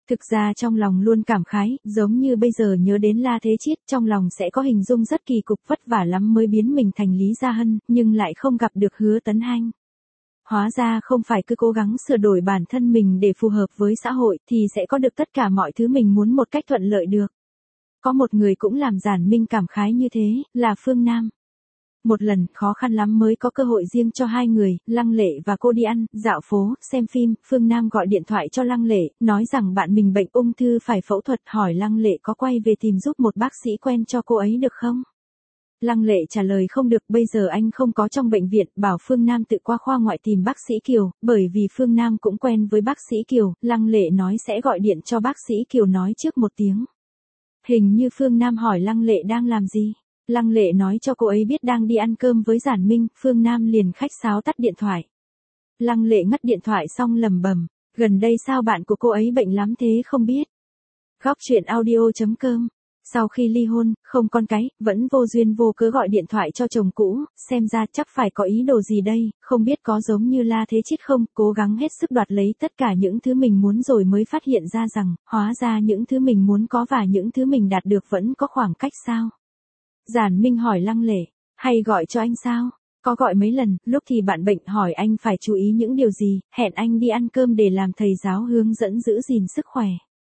Thực ra trong lòng luôn cảm khái, giống như bây giờ nhớ đến La Thế Chiết, trong lòng sẽ có hình dung rất kỳ cục, vất vả lắm mới biến mình thành Lý Gia Hân, nhưng lại không gặp được Hứa Tấn Hanh. Hóa ra không phải cứ cố gắng sửa đổi bản thân mình để phù hợp với xã hội thì sẽ có được tất cả mọi thứ mình muốn một cách thuận lợi được. Có một người cũng làm Giản Minh cảm khái như thế, là Phương Nam. Một lần, khó khăn lắm mới có cơ hội riêng cho hai người, Lăng Lệ và cô đi ăn, dạo phố, xem phim, Phương Nam gọi điện thoại cho Lăng Lệ, nói rằng bạn mình bệnh ung thư phải phẫu thuật, hỏi Lăng Lệ có quay về tìm giúp một bác sĩ quen cho cô ấy được không? Lăng Lệ trả lời không được, bây giờ anh không có trong bệnh viện, bảo Phương Nam tự qua khoa ngoại tìm bác sĩ Kiều, bởi vì Phương Nam cũng quen với bác sĩ Kiều, Lăng Lệ nói sẽ gọi điện cho bác sĩ Kiều nói trước một tiếng. Hình như Phương Nam hỏi Lăng Lệ đang làm gì. Lăng Lệ nói cho cô ấy biết đang đi ăn cơm với Giản Minh, Phương Nam liền khách sáo tắt điện thoại. Lăng Lệ ngắt điện thoại xong lẩm bẩm, gần đây sao bạn của cô ấy bệnh lắm thế không biết. Góc truyện audio.com. Sau khi ly hôn, không con cái, vẫn vô duyên vô cớ gọi điện thoại cho chồng cũ, xem ra chắc phải có ý đồ gì đây, không biết có giống như La Thế Chiết không, cố gắng hết sức đoạt lấy tất cả những thứ mình muốn rồi mới phát hiện ra rằng, hóa ra những thứ mình muốn có và những thứ mình đạt được vẫn có khoảng cách sao. Giản Minh hỏi Lăng Lệ, hay gọi cho anh sao? Có gọi mấy lần, lúc thì bạn bệnh hỏi anh phải chú ý những điều gì, hẹn anh đi ăn cơm để làm thầy giáo hướng dẫn giữ gìn sức khỏe.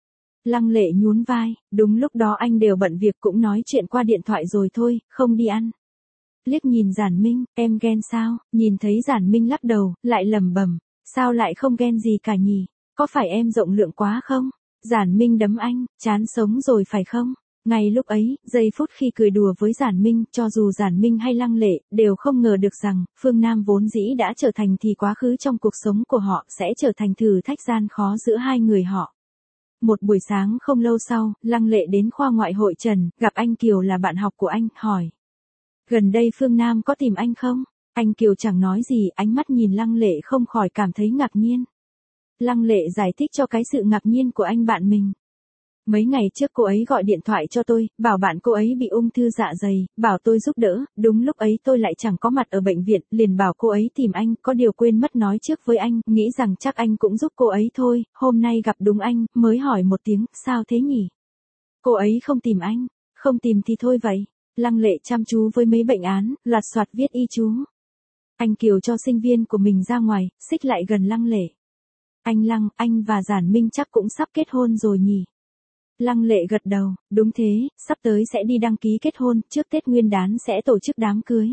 Lăng Lệ nhún vai, đúng lúc đó anh đều bận việc cũng nói chuyện qua điện thoại rồi thôi, không đi ăn. Liếc nhìn Giản Minh, em ghen sao? Nhìn thấy Giản Minh lắc đầu, lại lẩm bẩm, sao lại không ghen gì cả nhỉ? Có phải em rộng lượng quá không? Giản Minh đấm anh, chán sống rồi phải không? Ngay lúc ấy, giây phút khi cười đùa với Giản Minh, cho dù Giản Minh hay Lăng Lệ, đều không ngờ được rằng, Phương Nam vốn dĩ đã trở thành thì quá khứ trong cuộc sống của họ sẽ trở thành thử thách gian khó giữa hai người họ. Một buổi sáng không lâu sau, Lăng Lệ đến khoa ngoại hội trần, gặp anh Kiều là bạn học của anh, hỏi. Gần đây Phương Nam có tìm anh không? Anh Kiều chẳng nói gì, ánh mắt nhìn Lăng Lệ không khỏi cảm thấy ngạc nhiên. Lăng Lệ giải thích cho cái sự ngạc nhiên của anh bạn mình. Mấy ngày trước cô ấy gọi điện thoại cho tôi, bảo bạn cô ấy bị ung thư dạ dày, bảo tôi giúp đỡ, đúng lúc ấy tôi lại chẳng có mặt ở bệnh viện, liền bảo cô ấy tìm anh, có điều quên mất nói trước với anh, nghĩ rằng chắc anh cũng giúp cô ấy thôi, hôm nay gặp đúng anh, mới hỏi một tiếng, sao thế nhỉ? Cô ấy không tìm anh, không tìm thì thôi vậy. Lăng Lệ chăm chú với mấy bệnh án, loạt soạt viết y chú. Anh Kiều cho sinh viên của mình ra ngoài, xích lại gần Lăng Lệ. Anh Lăng, anh và Giản Minh chắc cũng sắp kết hôn rồi nhỉ? Lăng Lệ gật đầu, đúng thế, sắp tới sẽ đi đăng ký kết hôn, trước Tết Nguyên đán sẽ tổ chức đám cưới.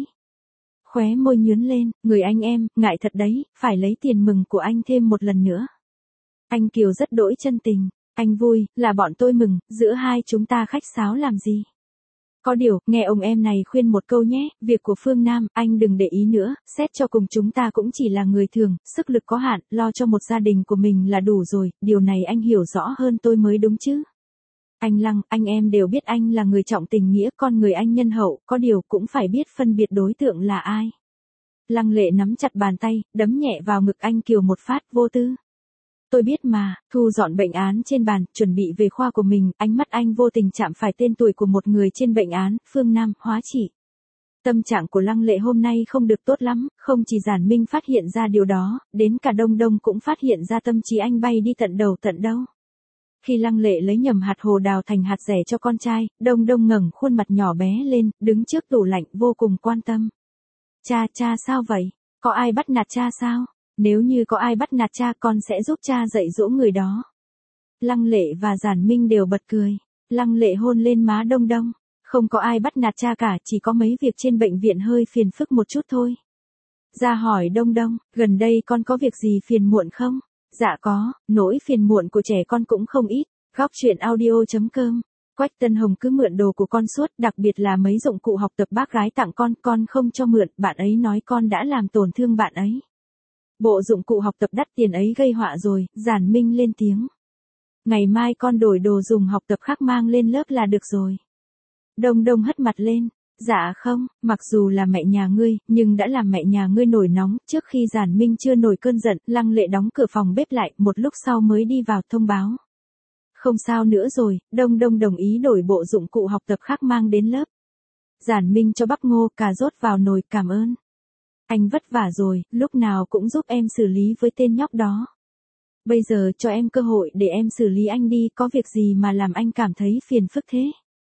Khóe môi nhướng lên, người anh em, ngại thật đấy, phải lấy tiền mừng của anh thêm một lần nữa. Anh Kiều rất đỗi chân tình, anh vui, là bọn tôi mừng, giữa hai chúng ta khách sáo làm gì. Có điều, nghe ông em này khuyên một câu nhé, việc của Phương Nam, anh đừng để ý nữa, xét cho cùng chúng ta cũng chỉ là người thường, sức lực có hạn, lo cho một gia đình của mình là đủ rồi, điều này anh hiểu rõ hơn tôi mới đúng chứ. Anh Lăng, anh em đều biết anh là người trọng tình nghĩa, con người anh nhân hậu, có điều cũng phải biết phân biệt đối tượng là ai. Lăng Lệ nắm chặt bàn tay, đấm nhẹ vào ngực anh Kiều một phát, vô tư. Tôi biết mà, thu dọn bệnh án trên bàn, chuẩn bị về khoa của mình, ánh mắt anh vô tình chạm phải tên tuổi của một người trên bệnh án, Phương Nam, hóa trị. Tâm trạng của Lăng Lệ hôm nay không được tốt lắm, không chỉ Giản Minh phát hiện ra điều đó, đến cả Đông Đông cũng phát hiện ra tâm trí anh bay đi tận đầu tận đâu. Khi Lăng Lệ lấy nhầm hạt hồ đào thành hạt rẻ cho con trai, Đông Đông ngẩng khuôn mặt nhỏ bé lên, đứng trước tủ lạnh, vô cùng quan tâm. Cha sao vậy? Có ai bắt nạt cha sao? Nếu như có ai bắt nạt cha con sẽ giúp cha dạy dỗ người đó. Lăng Lệ và Giản Minh đều bật cười. Lăng Lệ hôn lên má Đông Đông. Không có ai bắt nạt cha cả, chỉ có mấy việc trên bệnh viện hơi phiền phức một chút thôi. Ra hỏi Đông Đông, gần đây con có việc gì phiền muộn không? Dạ có, nỗi phiền muộn của trẻ con cũng không ít. Góc truyện audio.com. Quách Tân Hồng cứ mượn đồ của con suốt, đặc biệt là mấy dụng cụ học tập bác gái tặng con không cho mượn, bạn ấy nói con đã làm tổn thương bạn ấy. Bộ dụng cụ học tập đắt tiền ấy gây họa rồi, Giản Minh lên tiếng. Ngày mai con đổi đồ dùng học tập khác mang lên lớp là được rồi. Đông Đông hất mặt lên. Dạ không, mặc dù là mẹ nhà ngươi, nhưng đã làm mẹ nhà ngươi nổi nóng, trước khi Giản Minh chưa nổi cơn giận, Lăng Lệ đóng cửa phòng bếp lại, một lúc sau mới đi vào thông báo. Không sao nữa rồi, Đông Đông đồng ý đổi bộ dụng cụ học tập khác mang đến lớp. Giản Minh cho bắp ngô, cà rốt vào nồi, cảm ơn. Anh vất vả rồi, lúc nào cũng giúp em xử lý với tên nhóc đó. Bây giờ cho em cơ hội để em xử lý anh đi, có việc gì mà làm anh cảm thấy phiền phức thế?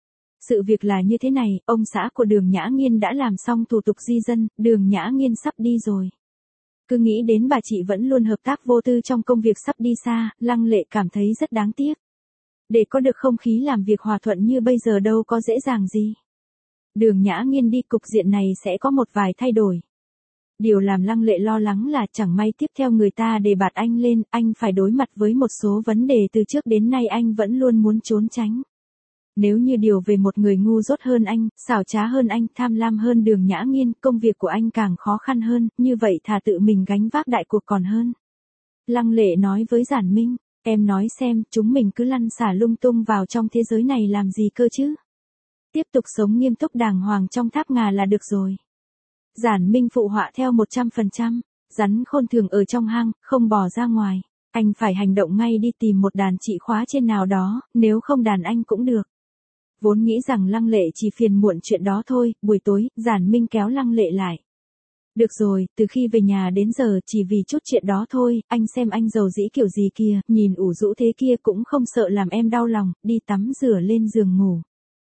Sự việc là như thế này, ông xã của Đường Nhã Nghiên đã làm xong thủ tục di dân, Đường Nhã Nghiên sắp đi rồi. Cứ nghĩ đến bà chị vẫn luôn hợp tác vô tư trong công việc sắp đi xa, Lăng Lệ cảm thấy rất đáng tiếc. Để có được không khí làm việc hòa thuận như bây giờ đâu có dễ dàng gì. Đường Nhã Nghiên đi, cục diện này sẽ có một vài thay đổi. Điều làm Lăng Lệ lo lắng là chẳng may tiếp theo người ta đề bạt anh lên, anh phải đối mặt với một số vấn đề từ trước đến nay anh vẫn luôn muốn trốn tránh. Nếu như điều về một người ngu dốt hơn anh, xảo trá hơn anh, tham lam hơn Đường Nhã Nghiên, công việc của anh càng khó khăn hơn, như vậy thà tự mình gánh vác đại cuộc còn hơn. Lăng Lệ nói với Giản Minh, em nói xem, chúng mình cứ lăn xả lung tung vào trong thế giới này làm gì cơ chứ? Tiếp tục sống nghiêm túc đàng hoàng trong tháp ngà là được rồi. Giản Minh phụ họa theo 100%, rắn khôn thường ở trong hang, không bò ra ngoài. Anh phải hành động ngay đi, tìm một đàn trị khóa trên nào đó, nếu không đàn anh cũng được. Vốn nghĩ rằng Lăng Lệ chỉ phiền muộn chuyện đó thôi, buổi tối, Giản Minh kéo Lăng Lệ lại. Được rồi, từ khi về nhà đến giờ chỉ vì chút chuyện đó thôi, anh xem anh giàu dĩ kiểu gì kìa, nhìn ủ rũ thế kia cũng không sợ làm em đau lòng, đi tắm rửa lên giường ngủ.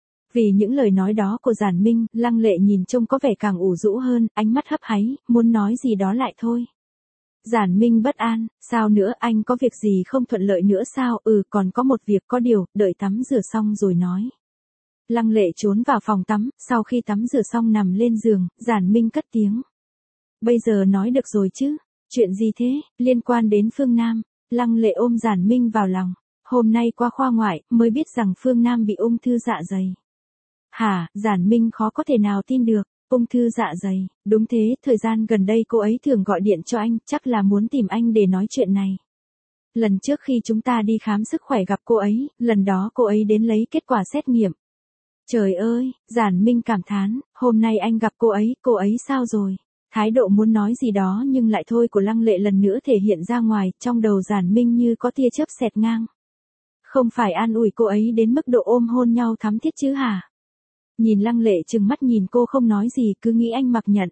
Vì những lời nói đó của Giản Minh, Lăng Lệ nhìn trông có vẻ càng ủ rũ hơn, ánh mắt hấp háy, muốn nói gì đó lại thôi. Giản Minh bất an, sao nữa, anh có việc gì không thuận lợi nữa sao? Còn có một việc, có điều, đợi tắm rửa xong rồi nói. Lăng Lệ trốn vào phòng tắm, sau khi tắm rửa xong nằm lên giường, Giản Minh cất tiếng. Bây giờ nói được rồi chứ? Chuyện gì thế? Liên quan đến Phương Nam. Lăng Lệ ôm Giản Minh vào lòng. Hôm nay qua khoa ngoại, mới biết rằng Phương Nam bị ung thư dạ dày. Hả? Giản Minh khó có thể nào tin được. Ung thư dạ dày, đúng thế, thời gian gần đây cô ấy thường gọi điện cho anh, chắc là muốn tìm anh để nói chuyện này. Lần trước khi chúng ta đi khám sức khỏe gặp cô ấy, lần đó cô ấy đến lấy kết quả xét nghiệm. Trời ơi, Giản Minh cảm thán, hôm nay anh gặp cô ấy sao rồi? Thái độ muốn nói gì đó nhưng lại thôi của Lăng Lệ lần nữa thể hiện ra ngoài, trong đầu Giản Minh như có tia chớp xẹt ngang. Không phải an ủi cô ấy đến mức độ ôm hôn nhau thắm thiết chứ hả? Nhìn Lăng Lệ trừng mắt nhìn cô không nói gì, cứ nghĩ anh mặc nhận.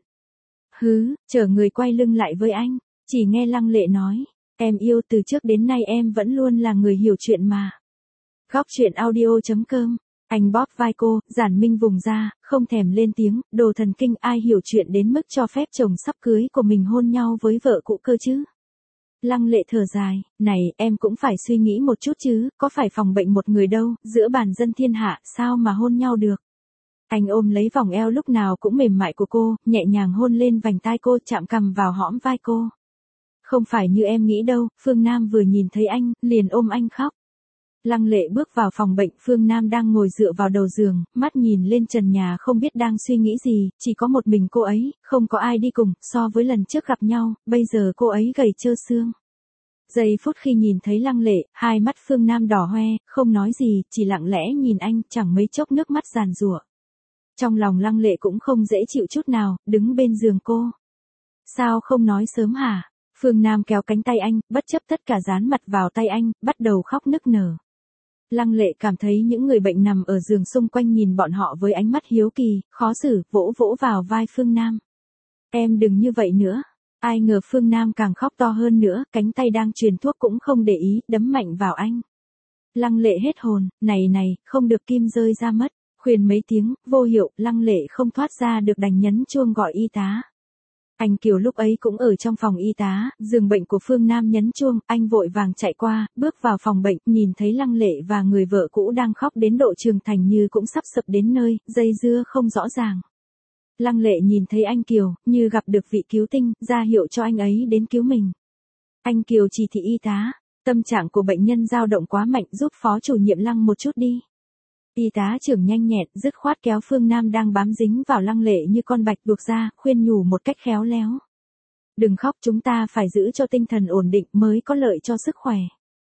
Chờ người quay lưng lại với anh, chỉ nghe Lăng Lệ nói, em yêu, từ trước đến nay em vẫn luôn là người hiểu chuyện mà. Góc chuyện audio.com. Anh bóp vai cô, Giản Minh vùng ra, không thèm lên tiếng, đồ thần kinh, ai hiểu chuyện đến mức cho phép chồng sắp cưới của mình hôn nhau với vợ cũ cơ chứ. Lăng Lệ thở dài, này, em cũng phải suy nghĩ một chút chứ, có phải phòng bệnh một người đâu, giữa bàn dân thiên hạ, sao mà hôn nhau được. Anh ôm lấy vòng eo lúc nào cũng mềm mại của cô, nhẹ nhàng hôn lên vành tai cô, chạm cằm vào hõm vai cô. Không phải như em nghĩ đâu, Phương Nam vừa nhìn thấy anh, liền ôm anh khóc. Lăng Lệ bước vào phòng bệnh, Phương Nam đang ngồi dựa vào đầu giường, mắt nhìn lên trần nhà không biết đang suy nghĩ gì, chỉ có một mình cô ấy, không có ai đi cùng, so với lần trước gặp nhau, bây giờ cô ấy gầy trơ xương. Giây phút khi nhìn thấy Lăng Lệ, hai mắt Phương Nam đỏ hoe, không nói gì, chỉ lặng lẽ nhìn anh, chẳng mấy chốc nước mắt giàn giụa. Trong lòng Lăng Lệ cũng không dễ chịu chút nào, đứng bên giường cô. Sao không nói sớm hả? Phương Nam kéo cánh tay anh, bất chấp tất cả dán mặt vào tay anh, bắt đầu khóc nức nở. Lăng Lệ cảm thấy những người bệnh nằm ở giường xung quanh nhìn bọn họ với ánh mắt hiếu kỳ, khó xử, vỗ vỗ vào vai Phương Nam. Em đừng như vậy nữa. Ai ngờ Phương Nam càng khóc to hơn nữa, cánh tay đang truyền thuốc cũng không để ý, đấm mạnh vào anh. Lăng Lệ hết hồn, này, không được kim rơi ra mất. Khuyên mấy tiếng, vô hiệu, Lăng Lệ không thoát ra được đành nhấn chuông gọi y tá. Anh Kiều lúc ấy cũng ở trong phòng y tá, giường bệnh của Phương Nam nhấn chuông, anh vội vàng chạy qua, bước vào phòng bệnh, nhìn thấy Lăng Lệ và người vợ cũ đang khóc đến độ trưởng thành như cũng sắp sập đến nơi, dây dưa không rõ ràng. Lăng Lệ nhìn thấy anh Kiều, như gặp được vị cứu tinh, ra hiệu cho anh ấy đến cứu mình. Anh Kiều chỉ thị y tá, tâm trạng của bệnh nhân dao động quá mạnh, giúp phó chủ nhiệm Lăng một chút đi. Y tá trưởng nhanh nhẹn, dứt khoát kéo Phương Nam đang bám dính vào Lăng Lệ như con bạch tuộc ra, khuyên nhủ một cách khéo léo. Đừng khóc, chúng ta phải giữ cho tinh thần ổn định mới có lợi cho sức khỏe.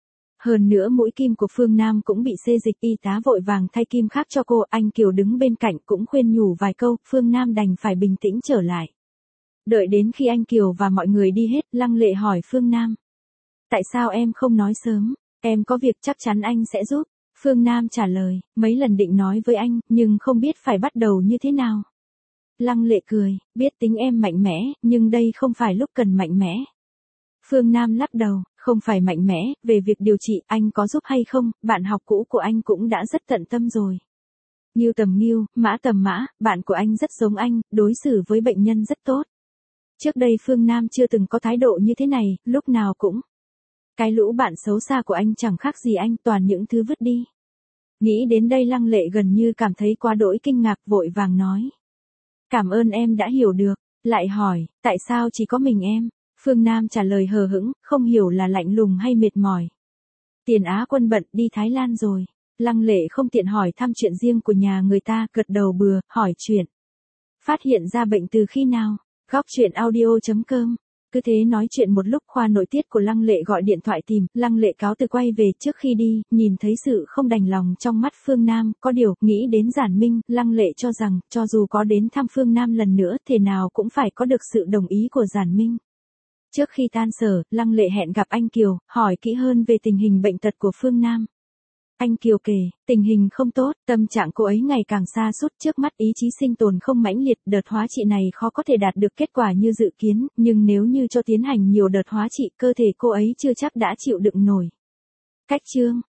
Hơn nữa mũi kim của Phương Nam cũng bị xê dịch, y tá vội vàng thay kim khác cho cô, anh Kiều đứng bên cạnh cũng khuyên nhủ vài câu, Phương Nam đành phải bình tĩnh trở lại. Đợi đến khi anh Kiều và mọi người đi hết, Lăng Lệ hỏi Phương Nam. Tại sao em không nói sớm, em có việc chắc chắn anh sẽ giúp. Phương Nam trả lời, mấy lần định nói với anh, nhưng không biết phải bắt đầu như thế nào. Lăng Lệ cười, biết tính em mạnh mẽ, nhưng đây không phải lúc cần mạnh mẽ. Phương Nam lắc đầu, Không phải mạnh mẽ, về việc điều trị, anh có giúp hay không, bạn học cũ của anh cũng đã rất tận tâm rồi. Ngưu tầm Ngưu, Mã tầm Mã, bạn của anh rất giống anh, đối xử với bệnh nhân rất tốt. Trước đây Phương Nam chưa từng có thái độ như thế này, lúc nào cũng. Cái lũ bạn xấu xa của anh chẳng khác gì anh, toàn những thứ vứt đi. Nghĩ đến đây Lăng Lệ gần như cảm thấy quá đỗi kinh ngạc, vội vàng nói. Cảm ơn em đã hiểu được, lại hỏi, tại sao chỉ có mình em? Phương Nam trả lời hờ hững, không hiểu là lạnh lùng hay mệt mỏi. Tiền Á Quân bận đi Thái Lan rồi. Lăng Lệ không tiện hỏi thăm chuyện riêng của nhà người ta, gật đầu bừa, hỏi chuyện. Phát hiện ra bệnh từ khi nào? Góc chuyện audio.com. Cứ thế nói chuyện một lúc, khoa nội tiết của Lăng Lệ gọi điện thoại tìm, Lăng Lệ cáo từ quay về. Trước khi đi, nhìn thấy sự không đành lòng trong mắt Phương Nam, có điều, nghĩ đến Giản Minh, Lăng Lệ cho rằng, cho dù có đến thăm Phương Nam lần nữa, thế nào cũng phải có được sự đồng ý của Giản Minh. Trước khi tan sở, Lăng Lệ hẹn gặp anh Kiều, hỏi kỹ hơn về tình hình bệnh tật của Phương Nam. Anh Kiều kể, tình hình không tốt, tâm trạng cô ấy ngày càng sa sút, trước mắt ý chí sinh tồn không mãnh liệt, đợt hóa trị này khó có thể đạt được kết quả như dự kiến, nhưng nếu như cho tiến hành nhiều đợt hóa trị, cơ thể cô ấy chưa chắc đã chịu đựng nổi. Cách chương